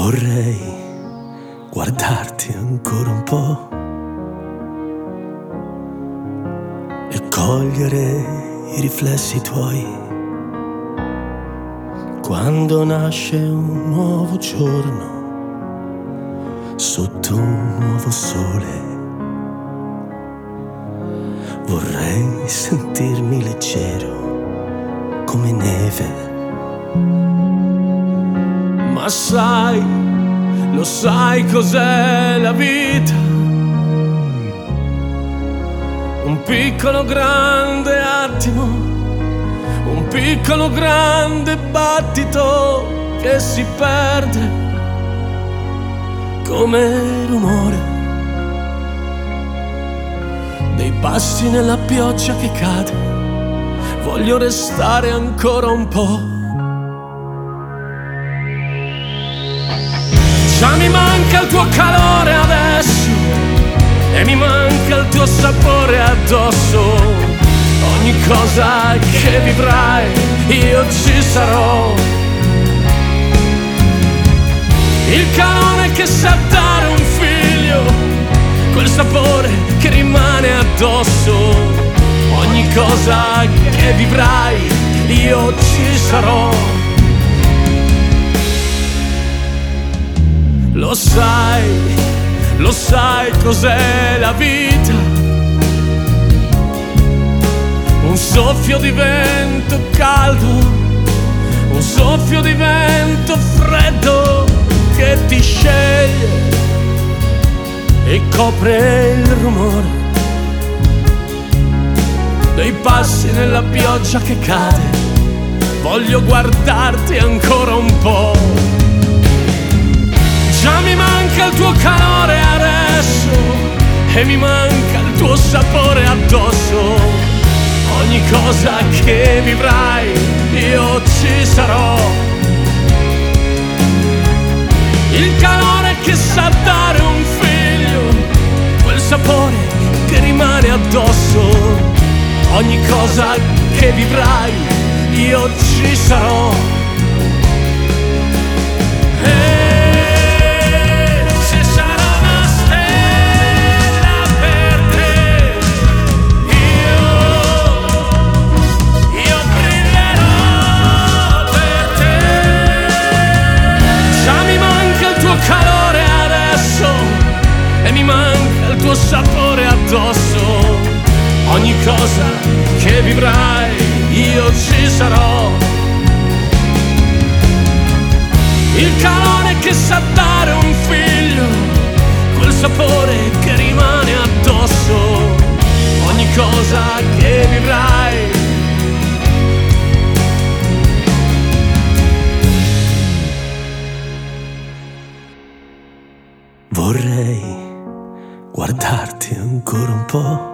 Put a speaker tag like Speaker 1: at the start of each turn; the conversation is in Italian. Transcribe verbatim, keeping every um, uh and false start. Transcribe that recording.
Speaker 1: Vorrei guardarti ancora un po' e cogliere i riflessi tuoi quando nasce un nuovo giorno sotto un nuovo sole. Vorrei sentirmi leggero come neve. Ma sai, lo sai cos'è la vita? Un piccolo grande attimo, un piccolo grande battito che si perde come rumore dei passi nella pioggia che cade. Voglio restare ancora un po'. Già mi manca il tuo calore adesso e mi manca il tuo sapore addosso. Ogni cosa che vivrai io ci sarò. Il calore che sa dare un figlio, quel sapore che rimane addosso. Ogni cosa che vivrai io ci sarò. Lo sai, lo sai cos'è la vita? Un soffio di vento caldo, un soffio di vento freddo che ti sceglie e copre il rumore dei passi nella pioggia che cade. Voglio guardarti ancora un po'. Già mi manca il tuo calore adesso e mi manca il tuo sapore addosso. Ogni cosa che vivrai io ci sarò. Il calore che sa dare un figlio, quel sapore che rimane addosso. Ogni cosa che vivrai io ci sarò. Sapore addosso, ogni cosa che vivrai io ci sarò. Il calore che sa dare un figlio, quel sapore che rimane addosso. Ogni cosa che vivrai. Vorrei guardarti ancora un po'